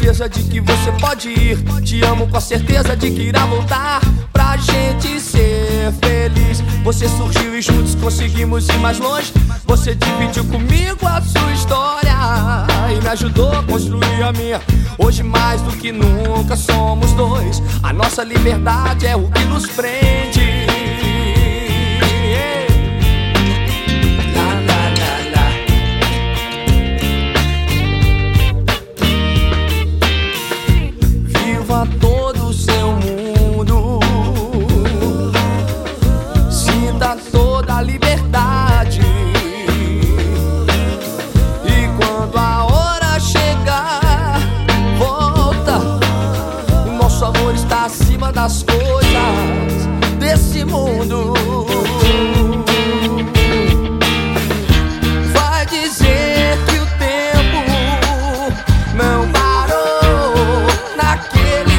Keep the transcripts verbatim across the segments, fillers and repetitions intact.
certeza de que você pode ir. Te amo com a certeza de que irá voltar pra gente ser feliz. Você surgiu e juntos conseguimos ir mais longe. Você dividiu comigo a sua história e me ajudou a construir a minha. Hoje mais do que nunca somos dois. A nossa liberdade é o que nos prende. Todo o seu mundo, sinta toda a liberdade. E quando a hora chegar, volta. O nosso amor está acima das coisas desse mundo. Vai dizer que o tempo não parou naquele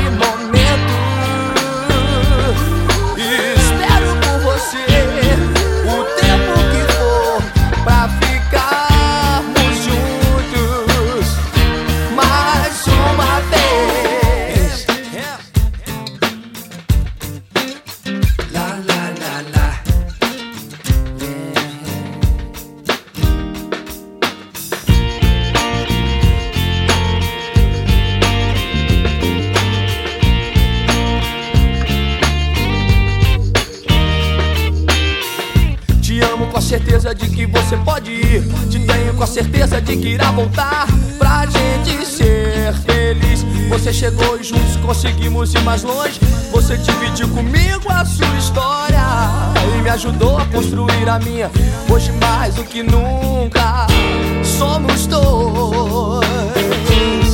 com a certeza de que você pode ir. Te tenho com a certeza de que irá voltar pra gente ser feliz. Você chegou e juntos conseguimos ir mais longe. Você dividiu comigo a sua história e me ajudou a construir a minha. Hoje mais do que nunca somos dois.